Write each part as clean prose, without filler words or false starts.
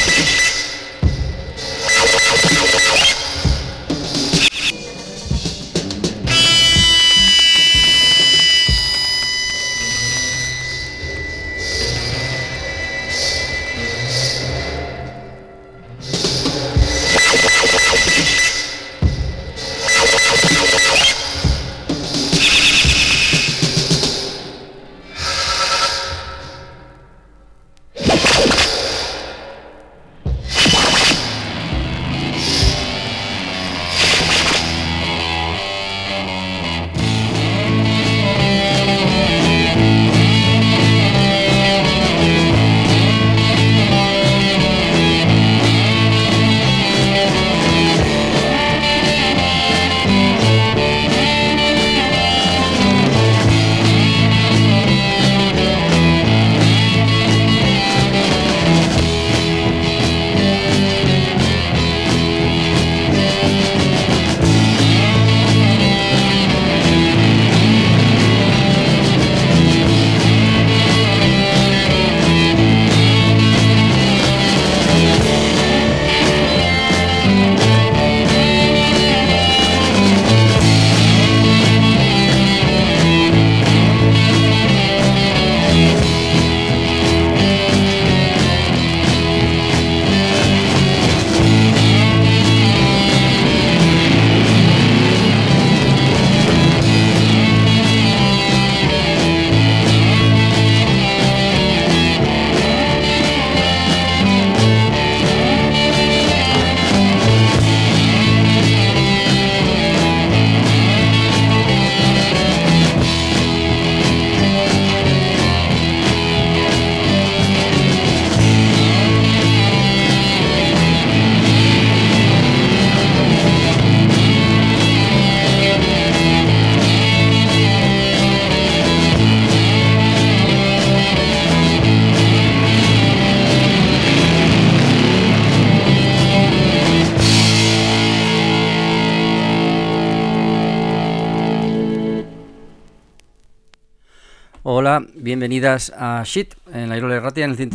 Hola, bienvenidas a Shit en la Irola Erratia en el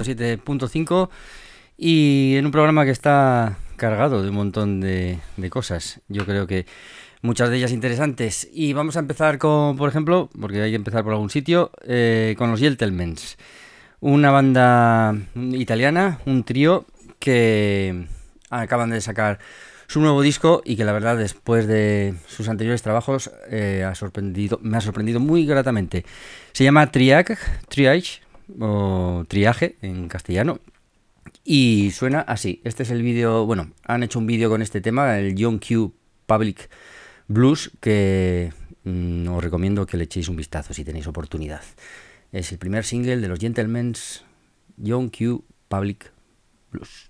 107.5 y en un programa que está cargado de un montón de cosas. Yo creo que muchas de ellas interesantes. Y vamos a empezar con, por ejemplo, porque hay que empezar por algún sitio, con los Gentlemans. Una banda italiana, un trío que acaban de sacar su nuevo disco y que la verdad después de sus anteriores trabajos me ha sorprendido muy gratamente. Se llama Triage o Triaje en castellano y suena así. Este es el vídeo, bueno, han hecho un vídeo con este tema, el John Q Public Blues, que os recomiendo que le echéis un vistazo si tenéis oportunidad. Es el primer single de los Gentlemans, John Q Public Blues.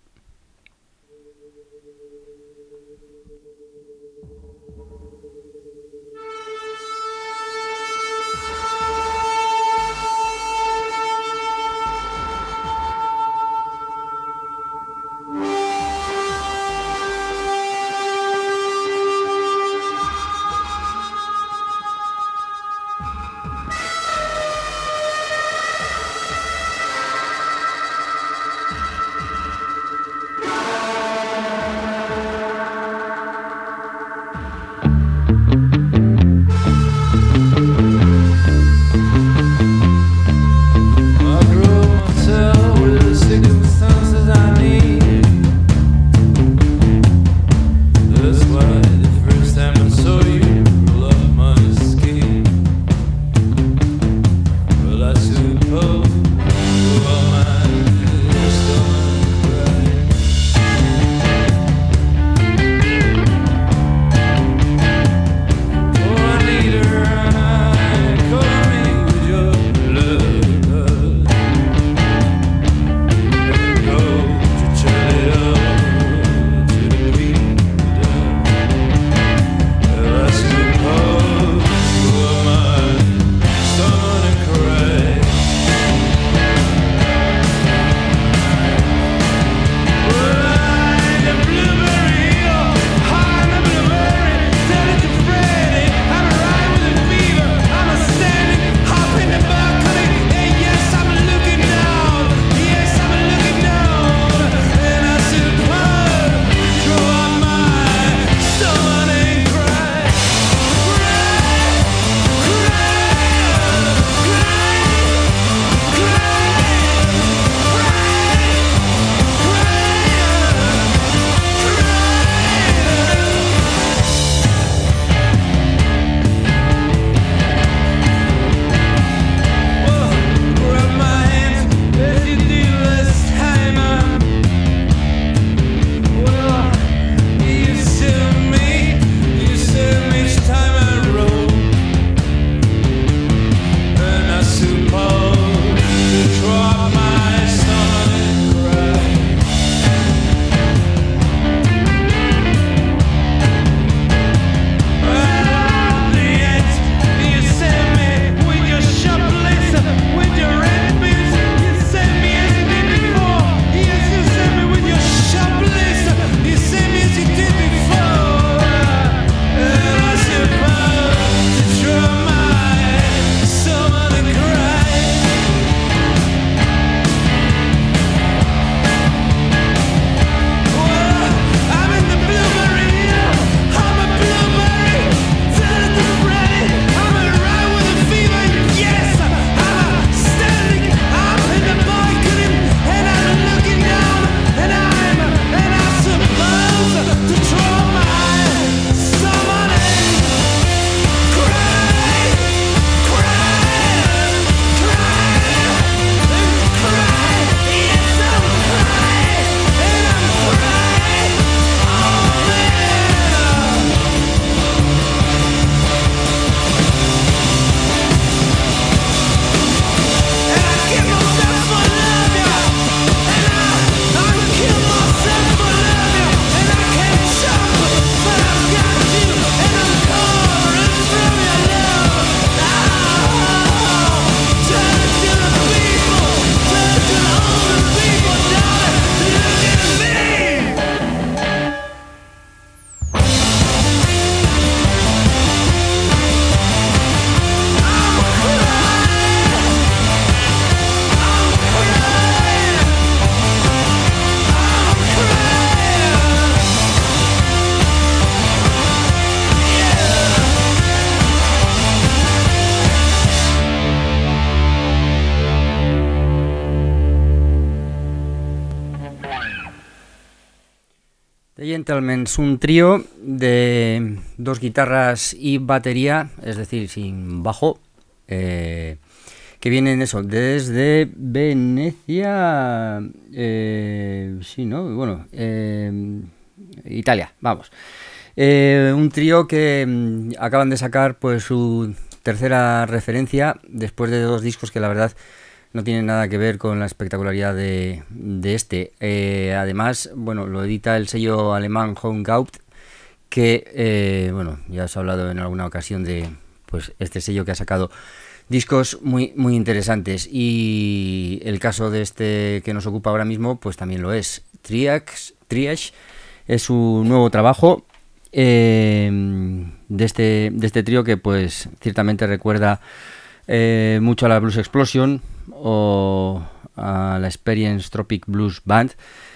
The Gentlemen es un trío de 2 guitarras y batería, es decir, sin bajo, que vienen eso, desde Venecia, sí, ¿no? Bueno, Italia, vamos. Un trío que acaban de sacar pues su tercera referencia después de 2 discos que la verdad no tienen nada que ver con la espectacularidad de este. Además, bueno, lo edita el sello alemán Hongaupt, que, bueno, ya os he hablado en alguna ocasión de pues este sello que ha sacado discos muy, muy interesantes. Y el caso de este que nos ocupa ahora mismo, pues también lo es. Triage es su nuevo trabajo de este trío que pues ciertamente recuerda mucho a la Blues Explosion o a la Experience Tropic Blues Band,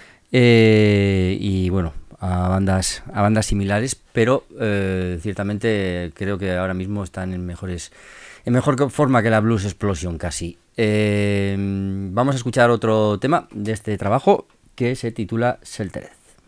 y bueno, a bandas similares, pero ciertamente creo que ahora mismo están en mejor forma que la Blues Explosion casi. Vamos a escuchar otro tema de este trabajo que se titula Sheltered.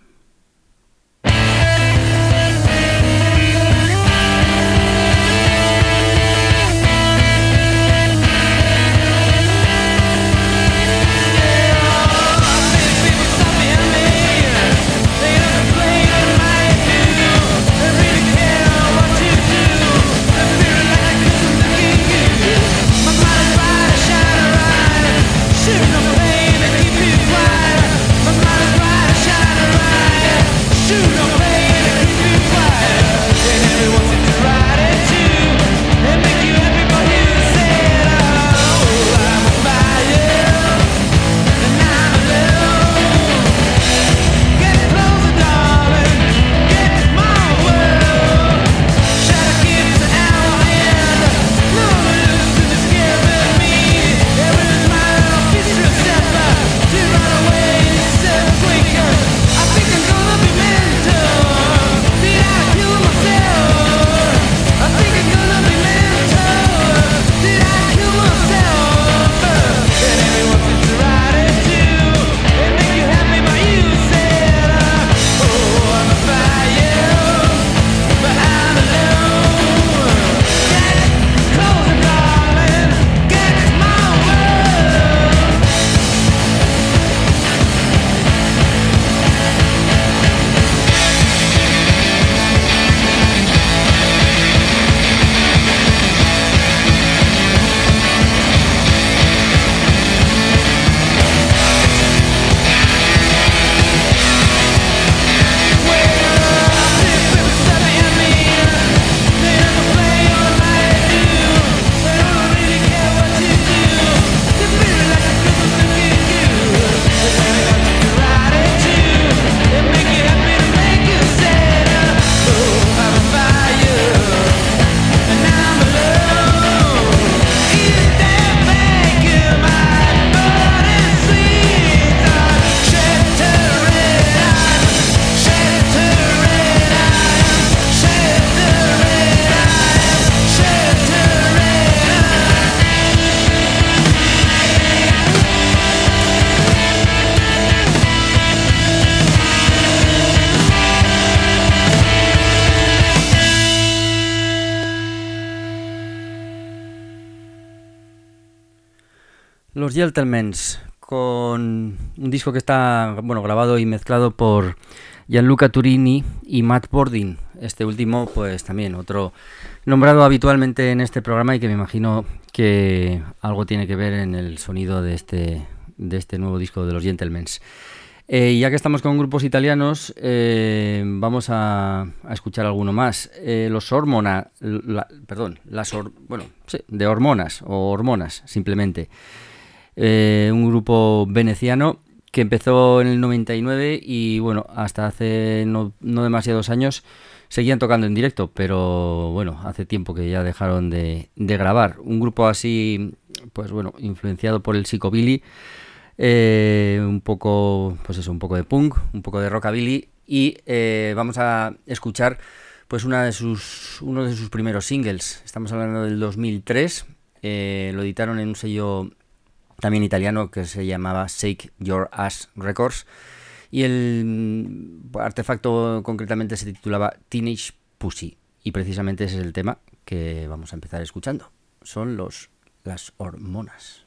Los Gentlemen, con un disco que está grabado y mezclado por Gianluca Turini y Matt Bordin. Este último, pues también otro nombrado habitualmente en este programa y que me imagino que algo tiene que ver en el sonido de este nuevo disco de los Gentlemen. Ya que estamos con grupos italianos, vamos a escuchar alguno más. Los Hormona, de Hormonas o Hormonas, simplemente. Un grupo veneciano que empezó en el 99 y bueno, hasta hace no demasiados años seguían tocando en directo, pero bueno, hace tiempo que ya dejaron de grabar. Un grupo así, pues bueno, influenciado por el psychobilly, un poco de punk, un poco de rockabilly, y vamos a escuchar pues uno de sus primeros singles. Estamos hablando del 2003, lo editaron en un sello también italiano que se llamaba Shake Your Ass Records, y el artefacto concretamente se titulaba Teenage Pussy, y precisamente ese es el tema que vamos a empezar escuchando. Son las hormonas.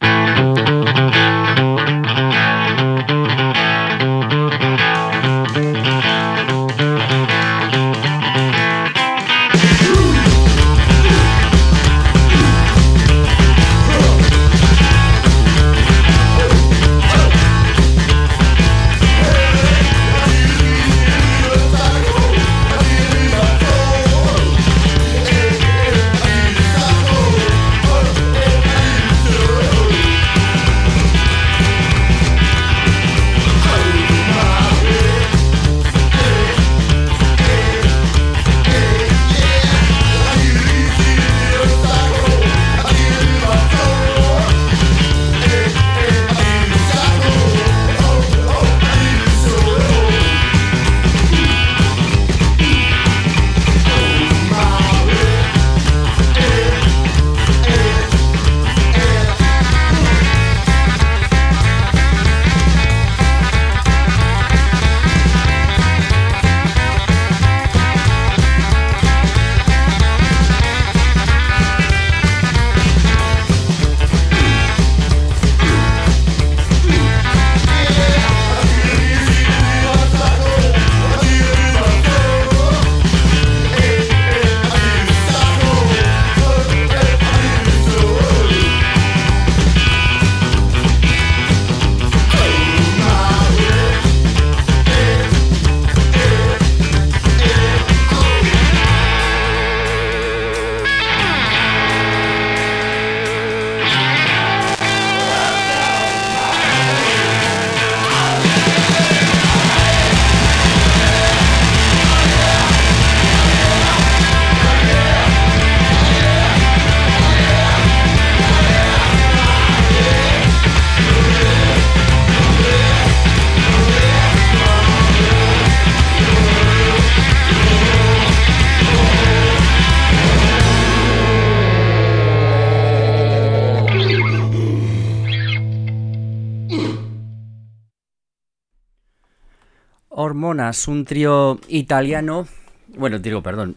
Hormonas, un trío italiano, perdón,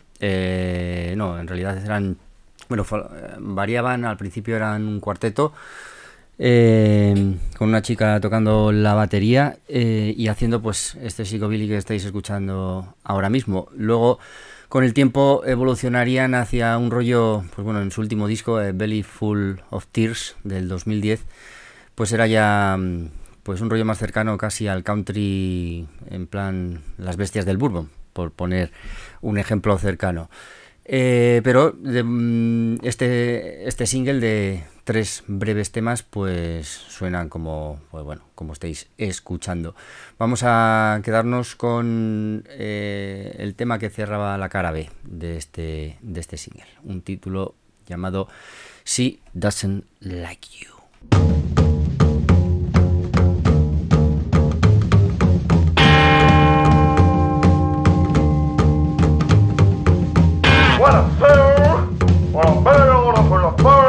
no, en realidad eran, variaban, al principio eran un cuarteto, con una chica tocando la batería y haciendo pues este psicobilly que estáis escuchando ahora mismo. Luego, con el tiempo, evolucionarían hacia un rollo, pues bueno, en su último disco, Belly Full of Tears, del 2010, pues era ya pues un rollo más cercano casi al country, en plan Las Bestias del Bourbon, por poner un ejemplo cercano. Pero este single de 3 breves temas pues suenan como estáis escuchando. Vamos a quedarnos con el tema que cerraba la cara B de este single, un título llamado She Doesn't Like You. What a fool! What a fool! What a fool! What a fool!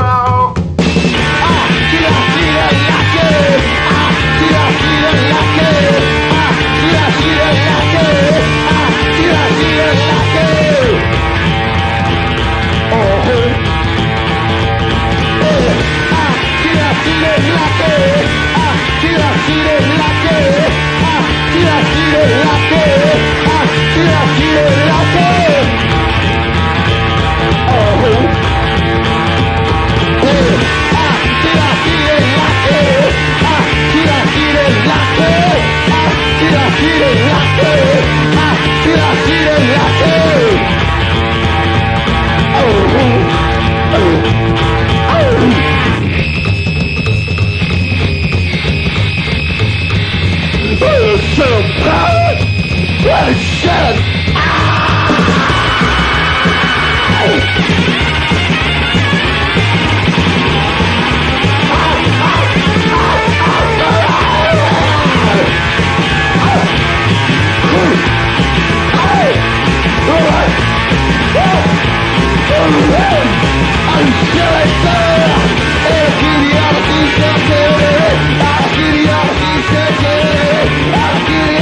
I'm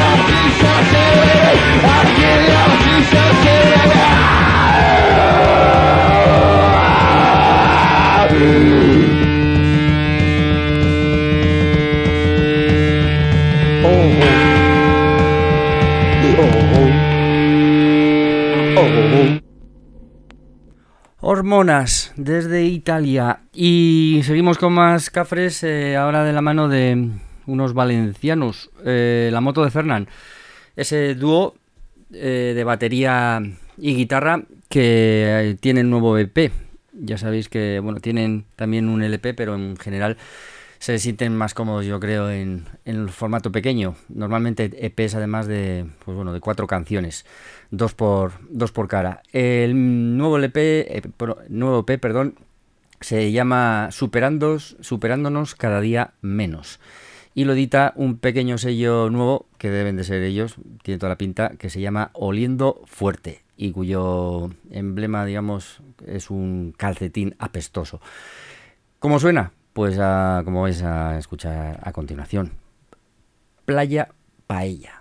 Hormonas desde Italia. Y seguimos con más cafres, ahora de la mano de unos valencianos, la moto de Fernand, ese dúo de batería y guitarra que tienen nuevo EP. Ya sabéis que bueno, tienen también un LP, pero en general se sienten más cómodos, yo creo, en el formato pequeño. Normalmente EPs, además de, pues bueno, de 4 canciones, dos por cara. El nuevo EP, perdón, se llama Superándonos cada día menos. Y lo edita un pequeño sello nuevo, que deben de ser ellos, tiene toda la pinta, que se llama Oliendo Fuerte, y cuyo emblema, digamos, es un calcetín apestoso. ¿Cómo suena? Pues como vais a escuchar a continuación. Playa Paella.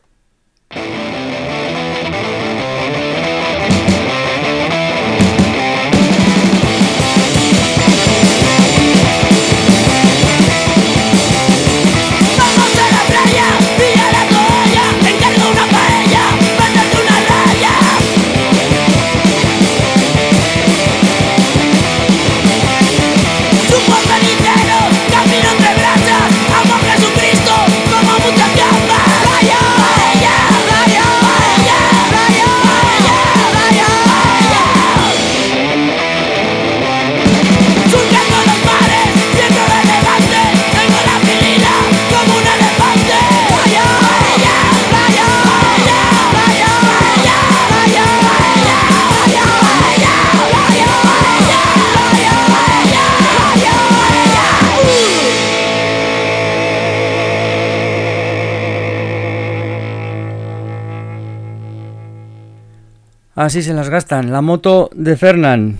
Así se las gastan. La moto de Fernand.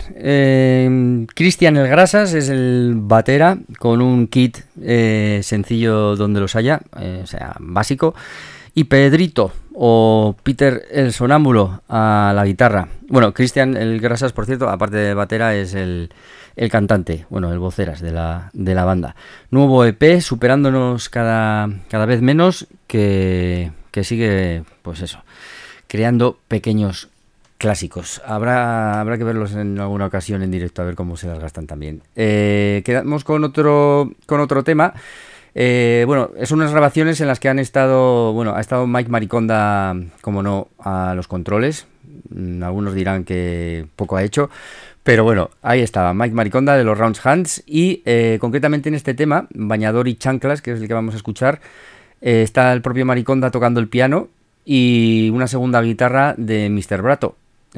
Cristian El Grasas es el batera, con un kit sencillo donde los haya, o sea, básico. Y Pedrito o Peter el Sonámbulo a la guitarra. Bueno, Cristian El Grasas, por cierto, aparte de batera, es el cantante, bueno, el voceras de la banda. Nuevo EP, superándonos cada vez menos, que sigue, pues eso, creando pequeños clásicos. Habrá que verlos en alguna ocasión en directo, a ver cómo se las gastan también. Quedamos con otro tema. Bueno, son unas grabaciones en las que ha estado Mike Mariconda, como no, a los controles. Algunos dirán que poco ha hecho, pero bueno, ahí estaba Mike Mariconda de los Round Hands. Y concretamente en este tema, Bañador y Chanclas, que es el que vamos a escuchar, está el propio Mariconda tocando el piano y una segunda guitarra de Mr. Brato,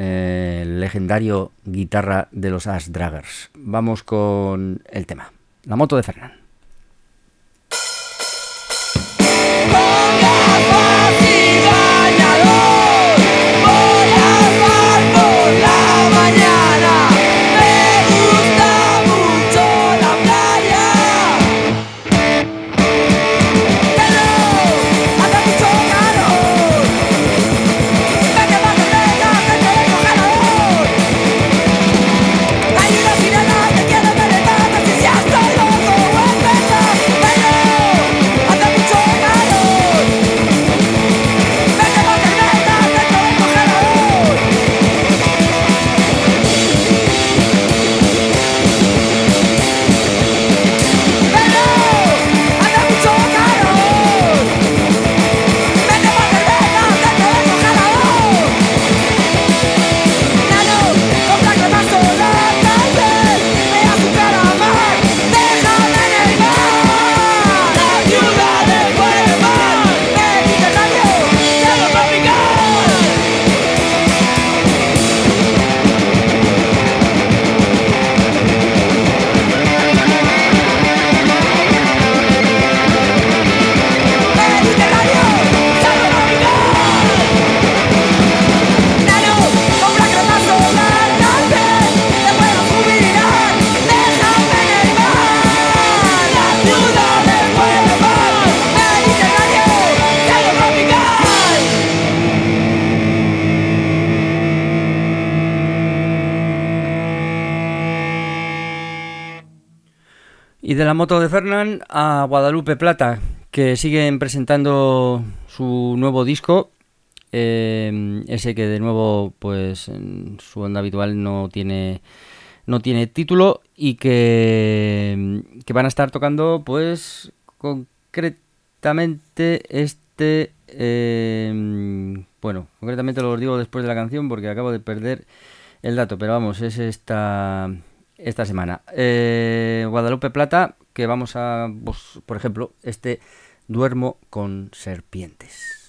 el legendario guitarra de los Ash Draggers. Vamos con el tema, la moto de Fernand. Y de la moto de Fernand a Guadalupe Plata, que siguen presentando su nuevo disco, ese que de nuevo, pues en su onda habitual no tiene título, y que van a estar tocando, pues concretamente concretamente lo digo después de la canción porque acabo de perder el dato, pero vamos, es esta semana. Guadalupe Plata, que vamos a, pues, por ejemplo, Duermo con serpientes.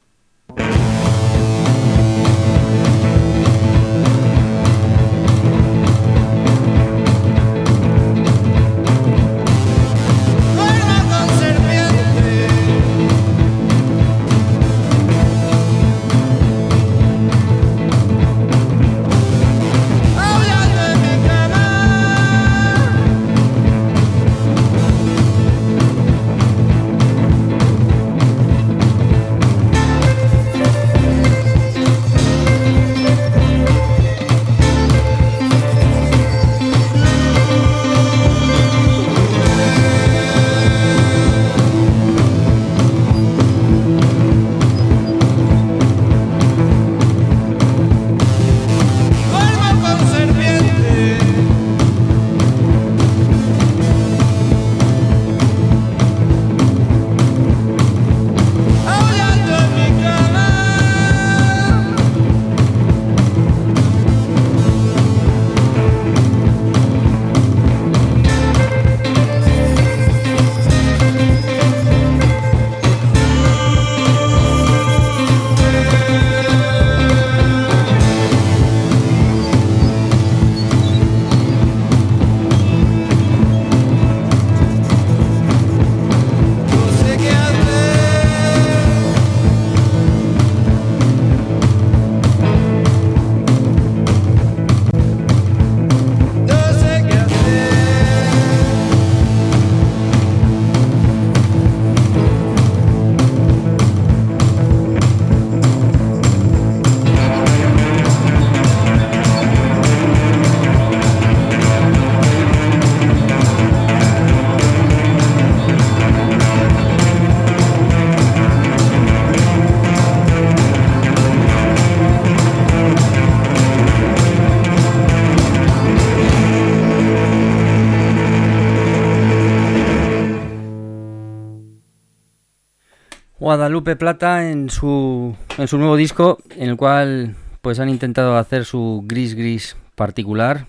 Guadalupe Plata en su nuevo disco, en el cual pues han intentado hacer su gris particular,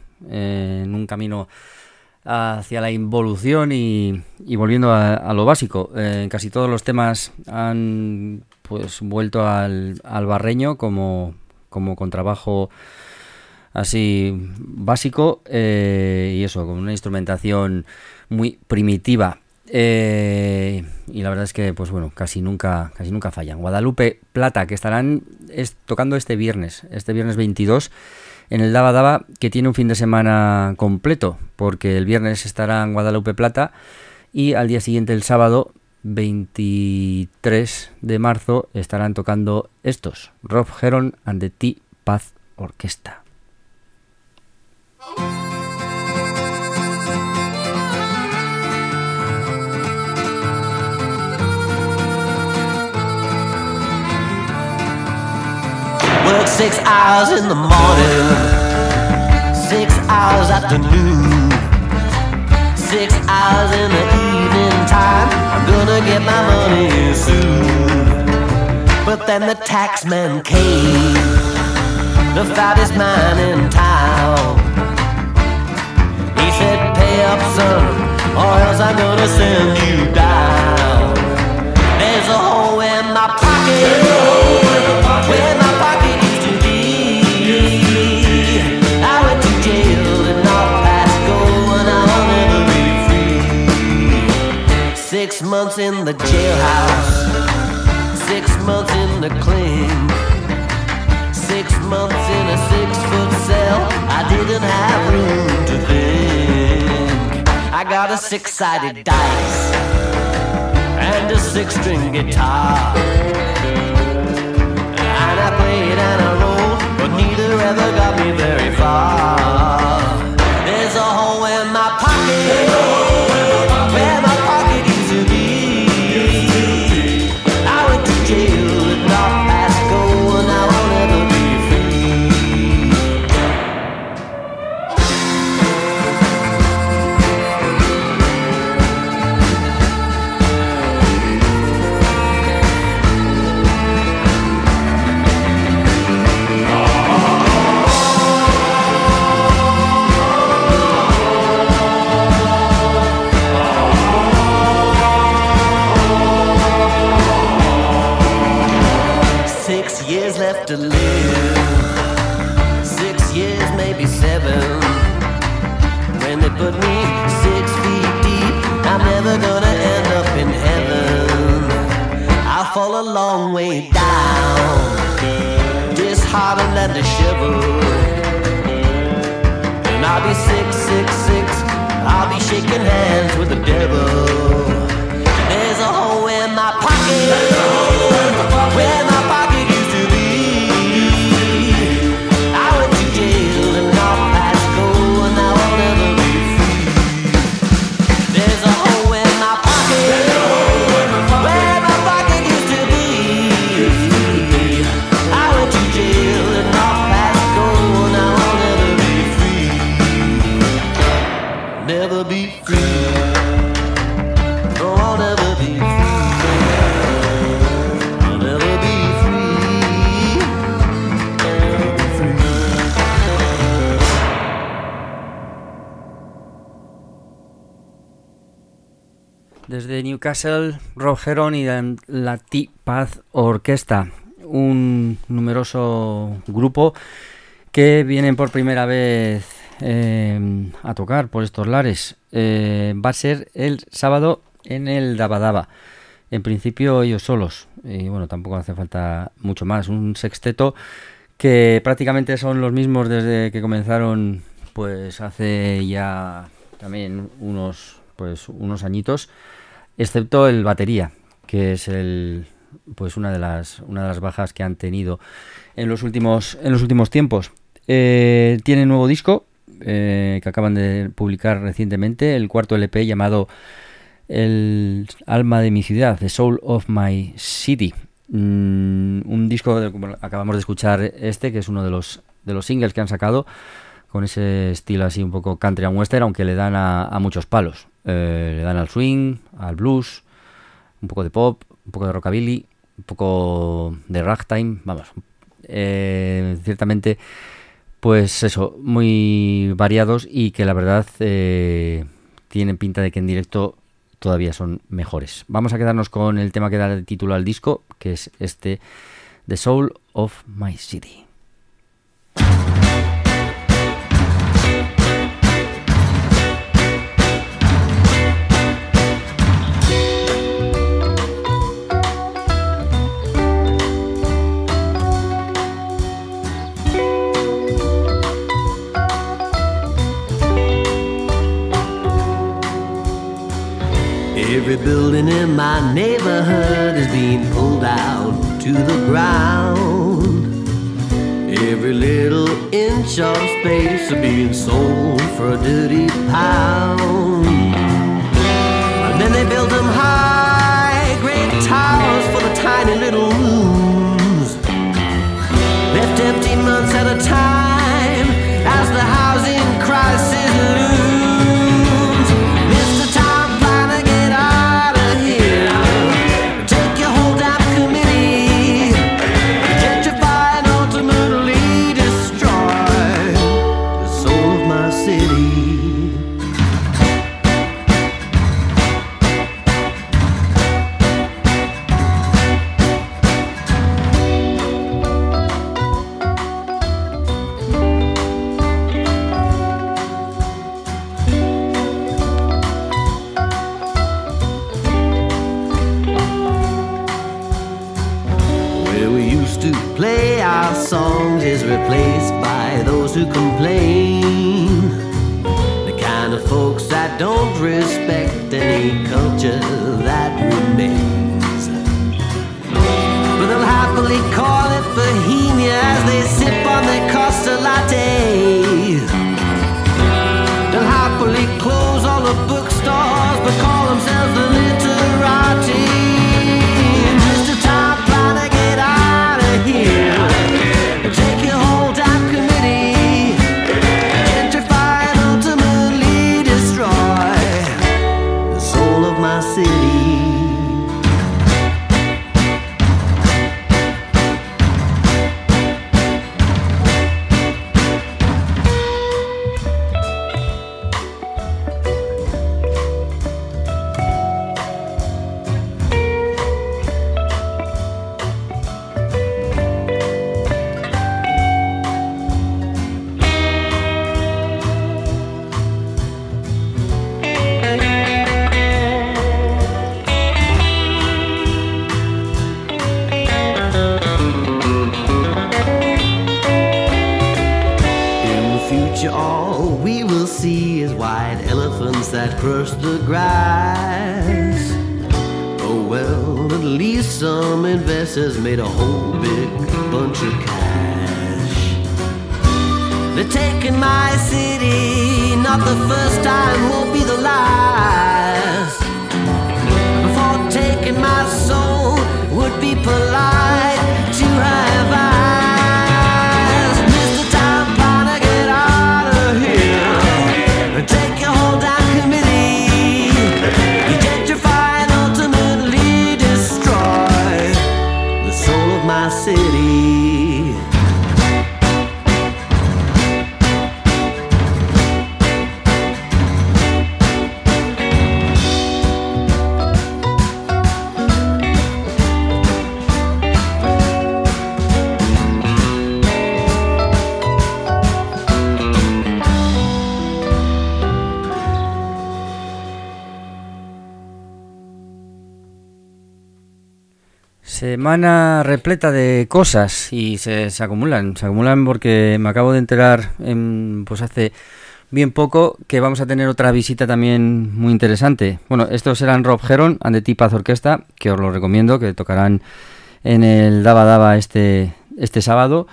en un camino hacia la involución y volviendo a lo básico. En casi todos los temas han pues vuelto al barreño como contrabajo así básico, y eso, con una instrumentación muy primitiva. Y la verdad es que pues bueno, casi nunca fallan. Guadalupe Plata, que estarán tocando este viernes 22 en el Daba Daba, que tiene un fin de semana completo, porque el viernes estarán Guadalupe Plata y al día siguiente, el sábado 23 de marzo, estarán tocando Rob Heron and the T-Path Orchestra. Work 6 hours in the morning, 6 hours afternoon, 6 hours in the evening time. I'm gonna get my money soon. But then the tax man came, the fattest man in town. He said, pay up, son, or else I'm gonna send you down. There's a hole in my pocket, where my pocket used to be. I went to jail and I'll pass go, and I'll never be free. 6 months in the jailhouse, 6 months in the clink, 6 months in a 6-foot cell. I didn't have room to think. I got a 6-sided dice and a 6-string guitar, and I played and I rolled, but neither ever got me very far. There's a hole in my pocket, where my pocket used to be. years left to live. 6 years, maybe 7. When they put me 6 feet deep, I'm never gonna end up in heaven. I'll fall a long way down, disheartened and disheveled. And I'll be 666, I'll be shaking hands with the devil. There's a hole in my pocket, where my pocket used to be. I went to jail and now past go, and now I'll never be free. There's a hole in my pocket, where my pocket used to be. I went to jail and now past go, now I'll never be free. Never be free. No, I'll never be free. I'll never be free. Never be free. Desde Newcastle, Rob Heron y la T-Path Orquesta, un numeroso grupo que vienen por primera vez a tocar por estos lares. Va a ser el sábado en el Daba Daba. En principio ellos solos, y bueno, tampoco hace falta mucho más. Un sexteto que prácticamente son los mismos desde que comenzaron, pues hace ya también unos añitos, excepto el batería, que es una de las bajas que han tenido en los últimos tiempos. Tienen nuevo disco que acaban de publicar recientemente, el cuarto LP llamado El alma de mi ciudad, The Soul of My City. Un disco, como acabamos de escuchar que es uno de los singles que han sacado, con ese estilo así un poco country and western, aunque le dan a muchos palos. Le dan al swing, al blues, un poco de pop, un poco de rockabilly, un poco de ragtime, vamos. Ciertamente, pues eso, muy variados y que la verdad tienen pinta de que en directo todavía son mejores. Vamos a quedarnos con el tema que da el título al disco, que es The Soul of My City. Every building in my neighborhood is being pulled down to the ground. Every little inch of space is being sold for a dirty pound. And then they build them high, great towers for the tiny little rooms, left empty months at a time as the housing crisis looms. Songs is replaced by those who complain, the kind of folks that don't respect any culture that remains. But they'll happily call it Bohemia as they sip on their Costa Latte. They'll happily close all the bookstores but call themselves the literati. Mr. Tom trying to get out of here. Take your whole damn committee, gentrify and ultimately destroy the soul of my city. future all we will see is white elephants that crush the grass. Oh well, at least some investors made a whole big bunch of cash. They're taking my city, not the first time, won't be the last. Before taking my soul, would be polite to have asked Mr. Town Planner, get out of here and take your whole damn committee. You gentrify and ultimately destroy the soul of my city. Semana repleta de cosas y se acumulan porque me acabo de enterar pues hace bien poco que vamos a tener otra visita también muy interesante. Bueno, estos eran Rob Heron and the T-Path Orchestra, que os lo recomiendo, que tocarán en el Daba Daba este sábado.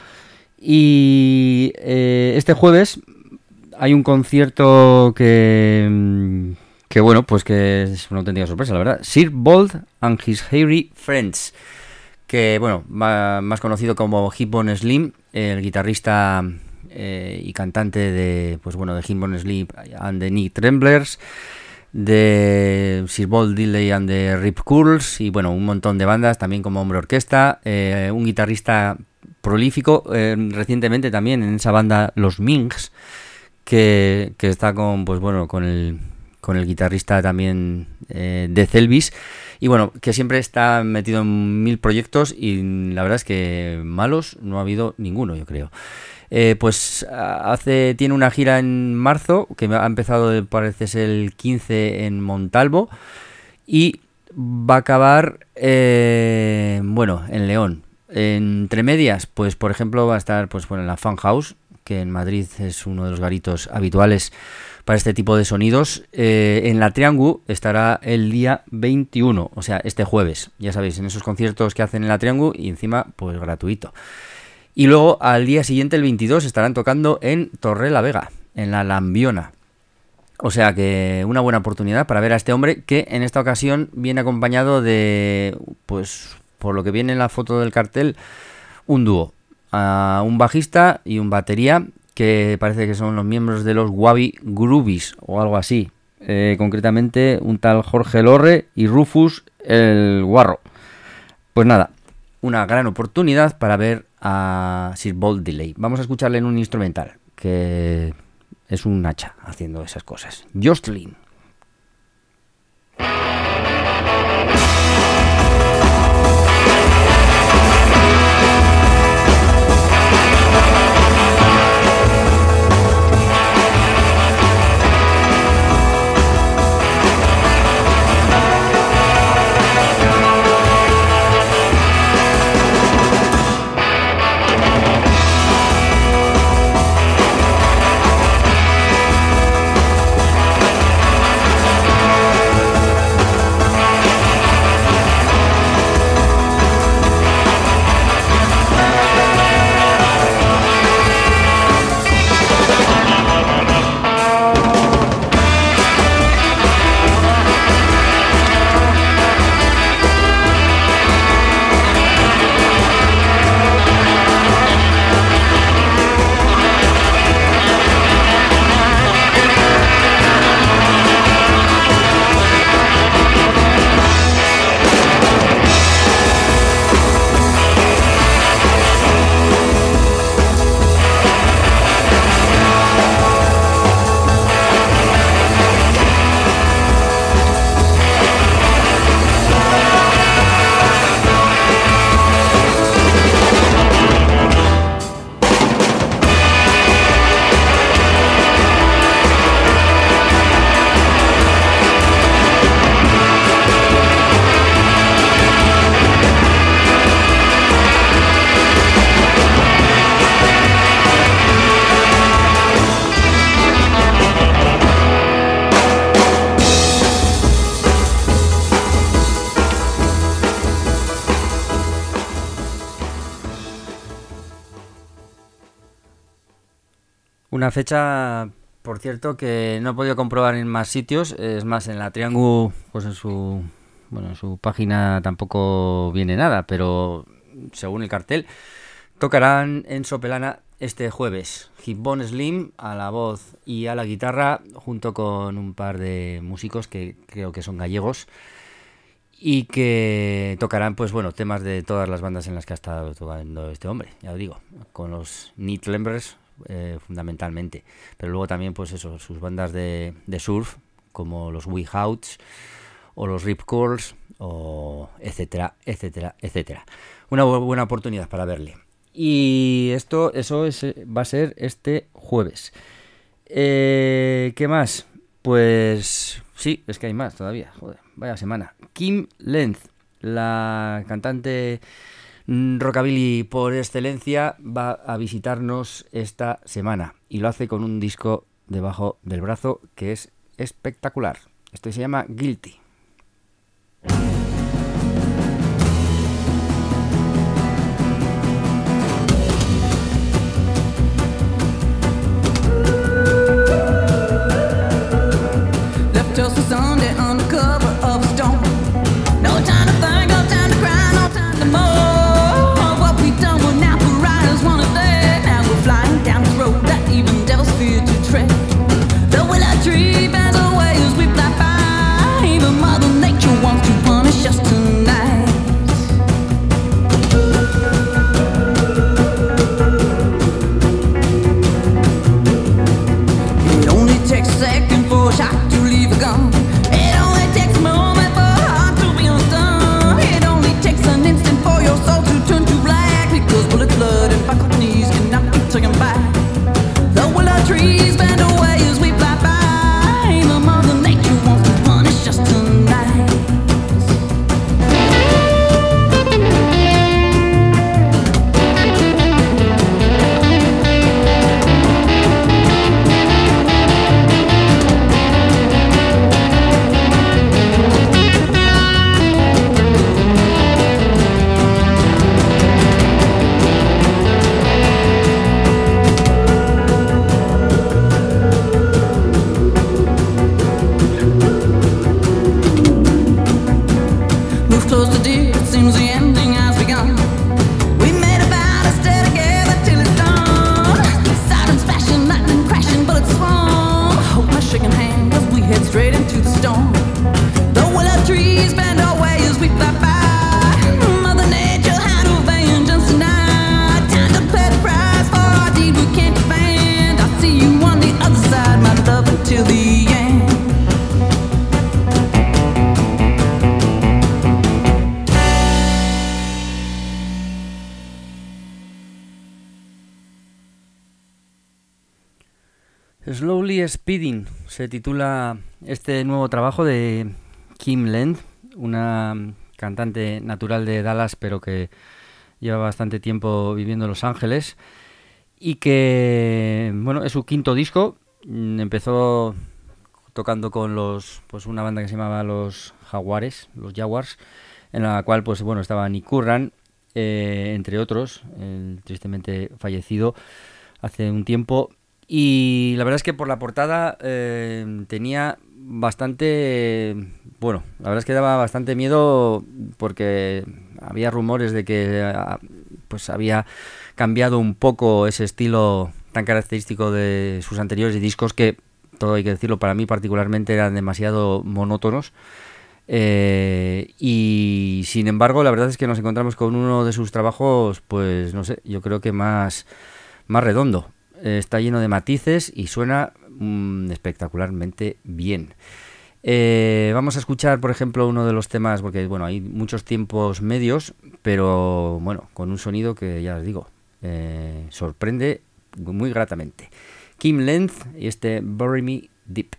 Y este jueves hay un concierto que bueno, pues que es una auténtica sorpresa, la verdad. Sir Bold and His Hairy Friends, que bueno, más conocido como Hipbone Slim, el guitarrista y cantante de, pues bueno, de Hipbone Slim and the Knee Tremblers, de Sir Bold Diddley and the Rip Curls, y bueno, un montón de bandas, también como hombre orquesta, un guitarrista prolífico, recientemente también en esa banda Los Minks, que está con, pues bueno, con el guitarrista también de Celvis, y bueno, que siempre está metido en 1000 proyectos y la verdad es que malos no ha habido ninguno, yo creo. Pues tiene una gira en marzo, que ha empezado, parece ser el 15 en Montalvo, y va a acabar, bueno, en León. Entre medias, pues por ejemplo va a estar pues bueno, en la Fan House, que en Madrid es uno de los garitos habituales para este tipo de sonidos. En la Triangu estará el día 21, o sea, este jueves, ya sabéis, en esos conciertos que hacen en la Triangu, y encima pues gratuito. Y luego al día siguiente, el 22, estarán tocando en Torrelavega, en la Lambiona. O sea que una buena oportunidad para ver a este hombre, que en esta ocasión viene acompañado de, pues por lo que viene en la foto del cartel, un dúo, un bajista y un batería, que parece que son los miembros de los Wabi Groovies o algo así. Concretamente un tal Jorge Lorre y Rufus el Guarro. Pues nada, una gran oportunidad para ver a Sir Bold Diddley. Vamos a escucharle en un instrumental, que es un hacha haciendo esas cosas. Jocelyn. Una fecha, por cierto, que no he podido comprobar en más sitios. Es más, en la Triangle, pues en su página tampoco viene nada, pero según el cartel, tocarán en Sopelana este jueves. Hipbone Slim a la voz y a la guitarra, junto con un par de músicos que creo que son gallegos y que tocarán, pues bueno, temas de todas las bandas en las que ha estado tocando este hombre, ya os digo, con los Needlembers fundamentalmente, pero luego también pues eso, sus bandas de surf como los Weehouts o los Rip Curls o etcétera, etcétera, etcétera. Una buena oportunidad para verle. Y va a ser este jueves. ¿Qué más? Pues sí, es que hay más todavía. Joder, vaya semana. Kim Lent, la cantante rockabilly por excelencia, va a visitarnos esta semana. Y lo hace con un disco debajo del brazo que es espectacular. Esto se llama Guilty. Just a Sunday under cover of a storm. No time to think, no time to cry, no time to mourn. What we done will now put riders one a day. Now we're flying down the road that even devils fear to tread. The willow tree bends away as we fly by. Even Mother Nature wants to punish us tonight. It only takes a second for a shot to leave a gun. It only takes a moment for a heart to be undone. It only takes an instant for your soul to turn to black. Because bullet blood and buckled knees cannot be taken back. The willow trees bend away as we fly by. Even Mother Nature wants to punish us tonight. Move close to dear, it seems the ending has begun. We made a vow to stay together till it's done. Sirens flashing, lightning crashing, bullets fall. Hold my shaking hand as we head straight into the storm. The willow trees bend away as we fly by. Mother Nature had her vengeance tonight. Time to pay the price for our deed we can't defend. I'll see you on the other side, my love, until the end. Slowly Speeding se titula este nuevo trabajo de Kim Lent, una cantante natural de Dallas, pero que lleva bastante tiempo viviendo en Los Ángeles y que, bueno, es su quinto disco. Empezó tocando con una banda que se llamaba los Jaguars, en la cual, pues bueno, estaba Nick Curran, entre otros, tristemente fallecido hace un tiempo. Y la verdad es que por la portada tenía bastante... Bueno, la verdad es que daba bastante miedo porque había rumores de que pues había cambiado un poco ese estilo tan característico de sus anteriores discos que, todo hay que decirlo, para mí particularmente eran demasiado monótonos. Y sin embargo, la verdad es que nos encontramos con uno de sus trabajos, pues no sé, yo creo que más redondo. Está lleno de matices y suena espectacularmente bien. Vamos a escuchar, por ejemplo, uno de los temas, porque bueno, hay muchos tiempos medios, pero bueno, con un sonido que ya os digo, sorprende muy gratamente. Kim Lent y este Bury Me Deep.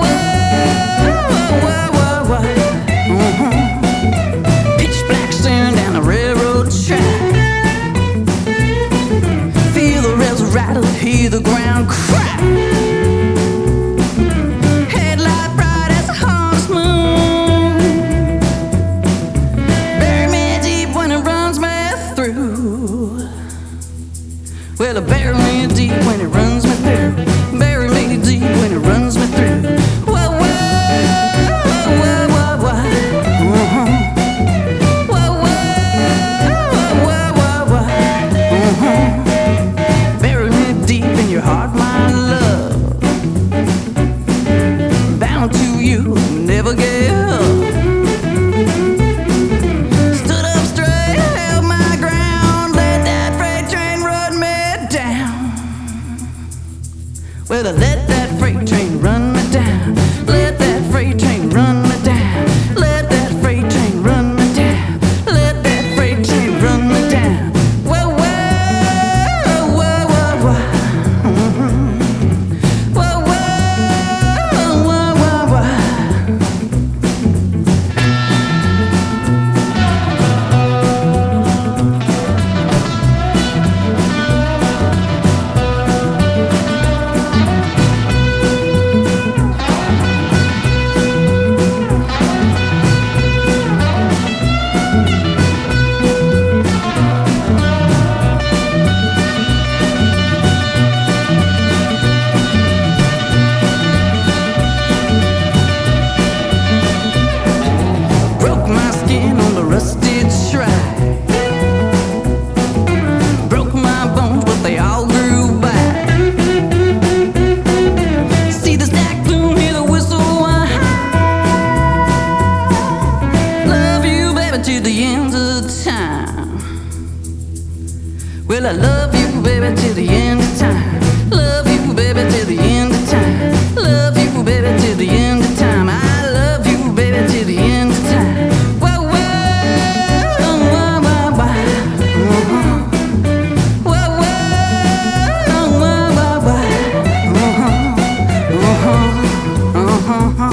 Pitch black staring Well, I love you, baby, till the end of time. Love you, baby, till the end of time. Love you, baby, till the end of time. I love you, baby, till the end of time. Whoa, whoa, whoa, whoa, whoa. Whoa, whoa, whoa, whoa, whoa.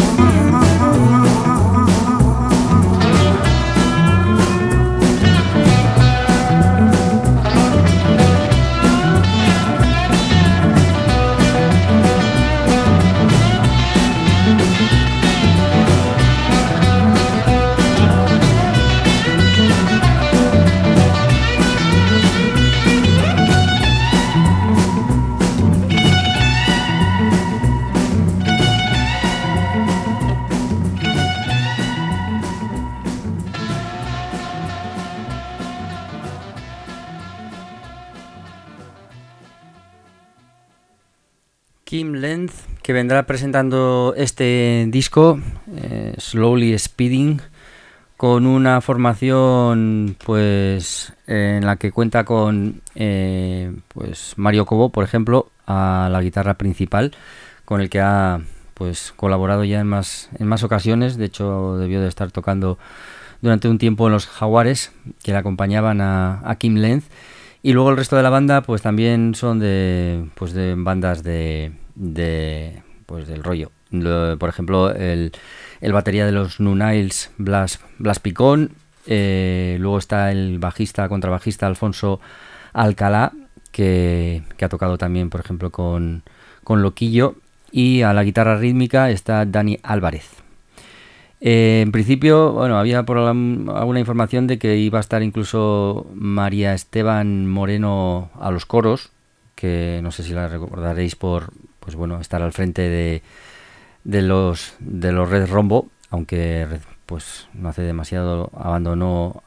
Kim Lent, que vendrá presentando este disco, Slowly Speeding, con una formación pues en la que cuenta con pues Mario Cobo, por ejemplo, a la guitarra principal, con el que ha pues colaborado ya en más ocasiones. De hecho, debió de estar tocando durante un tiempo en los Jaguares, que le acompañaban a Kim Lent. Y luego el resto de la banda pues también son de bandas pues del rollo. Por ejemplo, el batería de los Nu Niles, Blas Picón. Luego está el contrabajista Alfonso Alcalá, que ha tocado también, por ejemplo, con Loquillo. Y a la guitarra rítmica está Dani Álvarez. En principio, bueno, había por alguna información de que iba a estar incluso María Esteban Moreno a los coros, que no sé si la recordaréis por pues bueno, estar al frente de los Red Rombo, aunque pues no hace demasiado abandonó,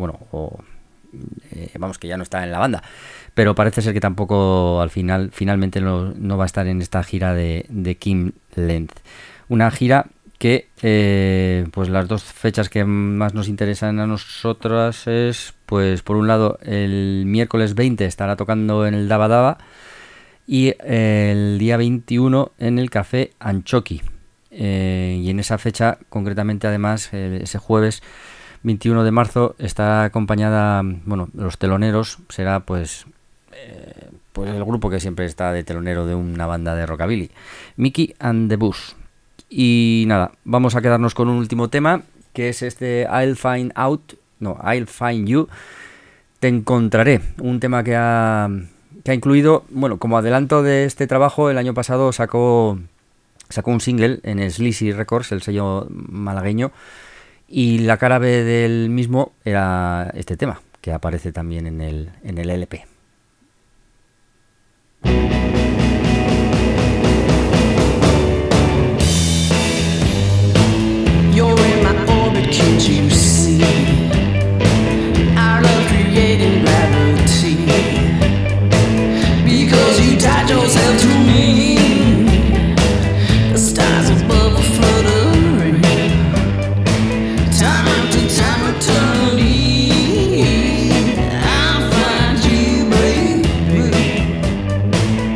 vamos, que ya no está en la banda, pero parece ser que tampoco finalmente no va a estar en esta gira de Kim Lent, una gira que pues las dos fechas que más nos interesan a nosotras es, pues por un lado, el miércoles 20 estará tocando en el Daba Daba y el día 21 en el Café Anchoqui. Y en esa fecha, concretamente, además, ese jueves 21 de marzo, estará acompañada, bueno, los teloneros, será pues el grupo que siempre está de telonero de una banda de rockabilly, Mickey and the Bush. Y nada, vamos a quedarnos con un último tema, que es este I'll Find You, Te Encontraré, un tema que ha incluido, bueno, como adelanto de este trabajo, el año pasado sacó un single en Sleazy Records, el sello malagueño, y la cara B del mismo era este tema, que aparece también en el LP. You're in my orbit, can't you see? Our love creating gravity. Because you tied yourself to me. The stars above are fluttering. Time after time, eternity. I'll find you, baby.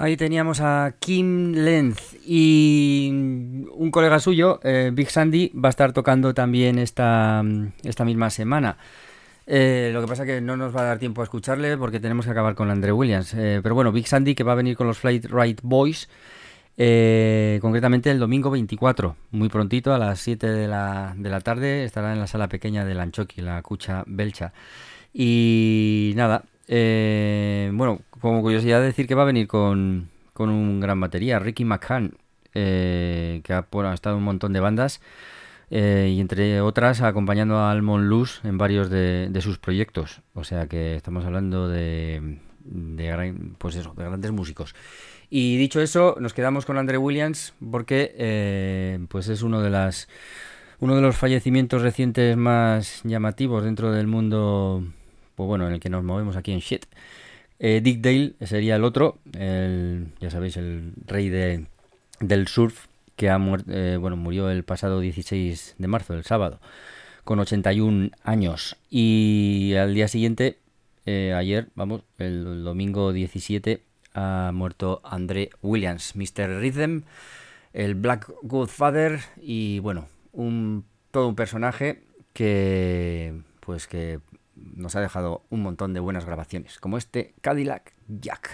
ahí teníamos a Kim Lenz y un colega suyo, Big Sandy, va a estar tocando también esta misma semana. Lo que pasa es que no nos va a dar tiempo a escucharle porque tenemos que acabar con Andre Williams. Pero bueno, Big Sandy, que va a venir con los Flight Right Boys, concretamente el domingo 24, muy prontito, a las 7 de la tarde, estará en la sala pequeña de Lanchoki, la Cucha Belcha. Y nada, bueno, como curiosidad decir que va a venir con un gran batería, Ricky McCann, que ha estado en un montón de bandas, y entre otras acompañando a Almond Luz en varios de sus proyectos. O sea que estamos hablando de grandes músicos. Y dicho eso, nos quedamos con Andre Williams porque pues es uno de los fallecimientos recientes más llamativos dentro del mundo, pues bueno, en el que nos movemos aquí en Shit. Dick Dale sería el otro, ya sabéis, el rey del surf, que murió el pasado 16 de marzo, el sábado, con 81 años. Y al día siguiente, ayer, el domingo 17, ha muerto Andre Williams, Mr. Rhythm, el Black Godfather, y bueno, todo un personaje que nos ha dejado un montón de buenas grabaciones, como este Cadillac Jack.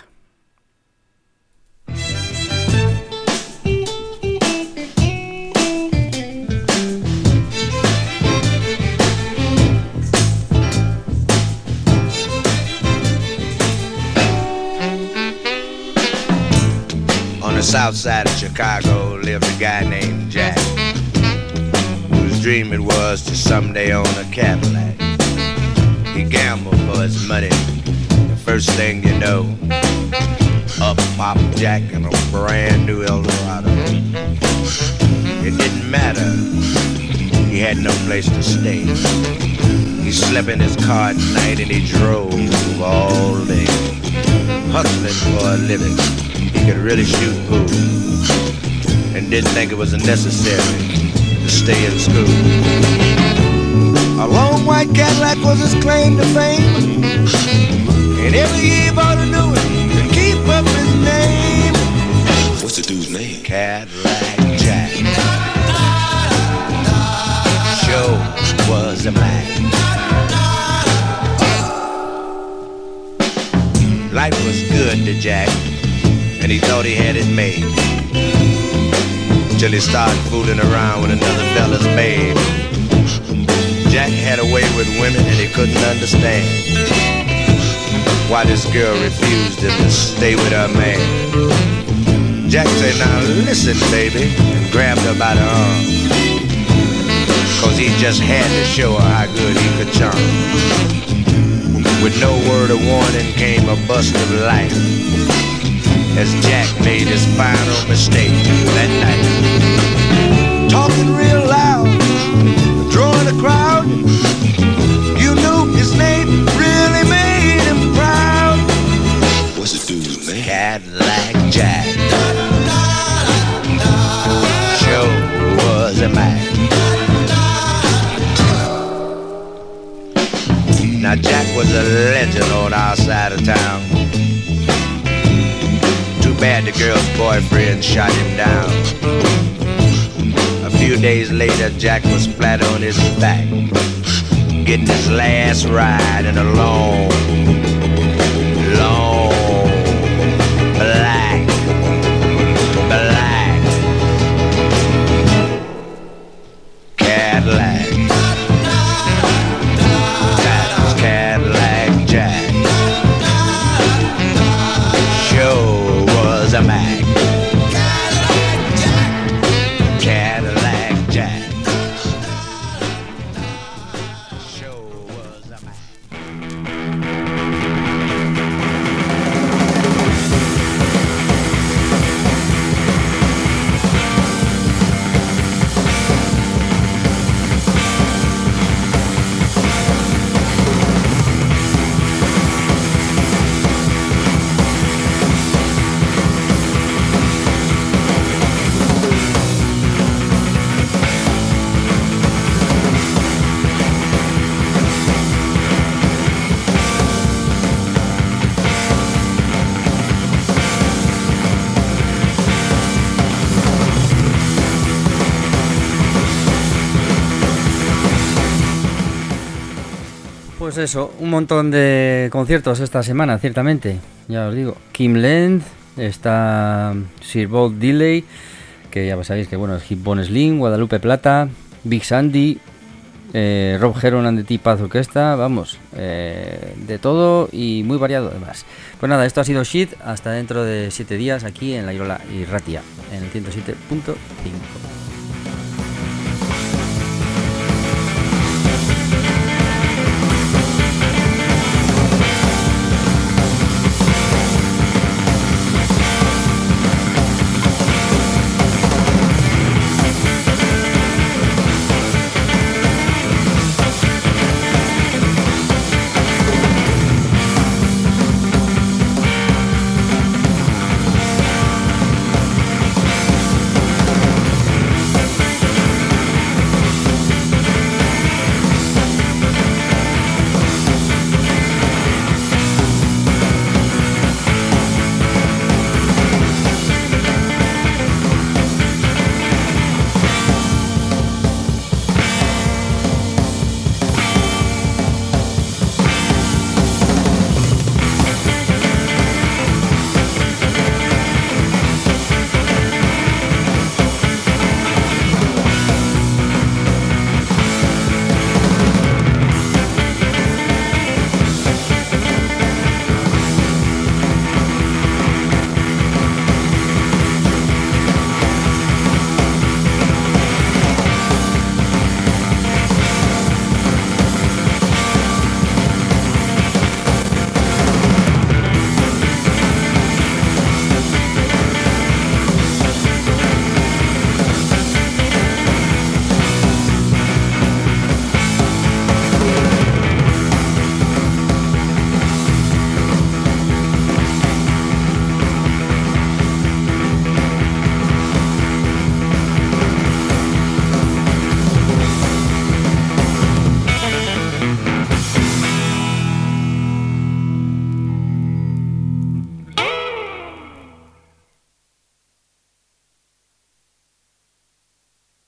On the south side of Chicago lived a guy named Jack, whose dream it was to someday own a Cadillac. He gambled for his money. The first thing you know, up popped Jack in a brand new Eldorado. It didn't matter, he had no place to stay. He slept in his car at night and he drove all day, hustling for a living. He could really shoot pool and didn't think it was necessary to stay in school. A long white Cadillac was his claim to fame, and every year he bought a new one to keep up his name. What's the dude's name? Cadillac Jack. Sure was a Mac. Life was good to Jack, and he thought he had it made, till he started fooling around with another fella's babe. Jack had a way with women and he couldn't understand why this girl refused him to stay with her man. Jack said, now listen, baby, and grabbed her by the arm, cause he just had to show her how good he could charm. With no word of warning came a bust of life, as Jack made his final mistake that night. Talking real loud, drawing a crowd, you knew his name really made him proud. What's the dude's name? Cadillac Jack. Sure was a Mac. Now Jack was a legend on our side of town. Too bad the girl's boyfriend shot him down. A few days later, Jack was flat on his back, getting his last ride in a long, black Cadillac. That was Cadillac Jack. Sure was a Mac. Cadillac Jack. Sure was a Mac. Pues eso, un montón de conciertos esta semana, ciertamente, ya os digo. Kim Lend, está Sir Bob Dylan, que ya sabéis que bueno, es Hip Bone Slim, Guadalupe Plata, Big Sandy, Rob Heron and the T-Path Orquesta, vamos, de todo y muy variado además. Pues nada, esto ha sido Shit, hasta dentro de 7 días aquí en La Irola y Ratia, en el 107.5.